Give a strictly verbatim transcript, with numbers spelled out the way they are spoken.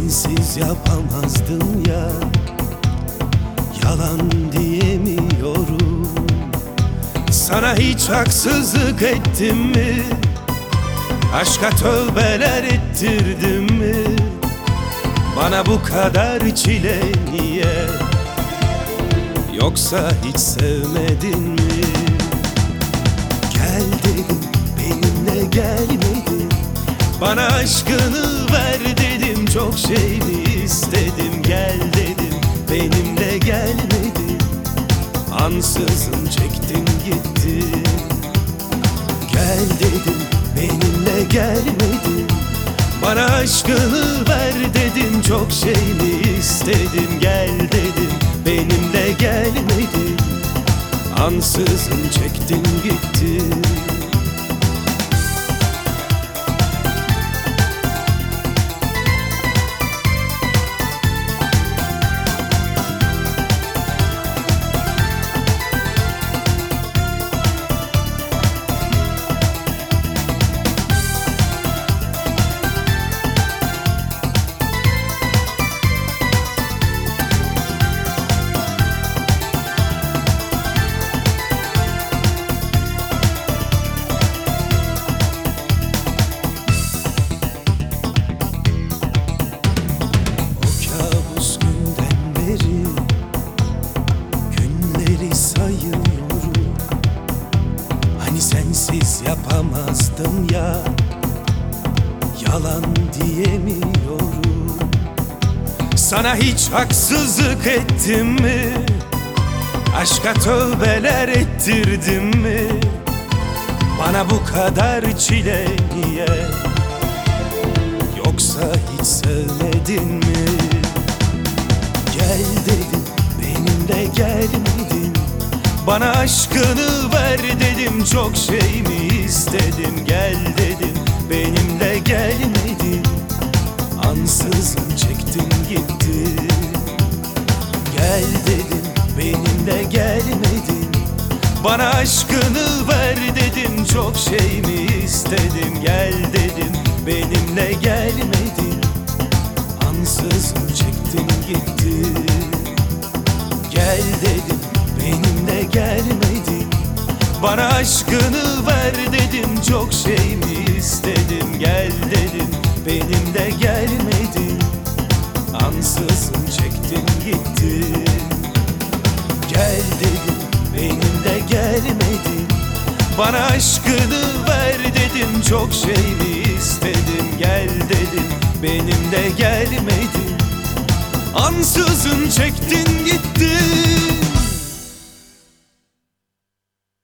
sensiz yapamazdım ya. Yalan diyemiyorum. Sana hiç haksızlık ettim mi? Aşka tövbeler ettirdim mi? Bana bu kadar çile niye? Yoksa hiç sevmedin mi? Gel dedim, benimle gelmedin. Bana aşkını ver dedim, çok şey mi istedim? Gel dedim, benimle gelmedin. Ansızın çektin gittin. Gel dedim, benimle gelmedin. Bana aşkını ver dedim, çok şey mi istedim? Gel dedim, benimle gelmedin. Ansızın çektin gittin. Sayıyorum. Hani sensiz yapamazdım ya. Yalan diyemiyorum. Sana hiç haksızlık ettim mi? Aşka tövbeler ettirdim mi? Bana bu kadar çile niye? Yoksa hiç sevmedin mi? Gel dedim, benimle gelmedin. Bana aşkını ver dedim, çok şey mi istedim? Gel dedim, benimle gelmedin. Ansızın çektin gittin. Gel dedim, benimle gelmedin. Bana aşkını ver dedim, çok şey mi istedim? Gel dedim, benimle gelmedin. Ansızın çektin gittin. Gel dedim, benimle gelmedin. Bana aşkını ver dedim, çok şey mi istedim? Gel dedim, benimle gelmedin. Ansızın çektin gittin. Gel dedim, benimle gelmedin. Bana aşkını ver dedim, çok şey mi istedim? Gel dedim, benimle gelmedin. Ansızın çektin gittin.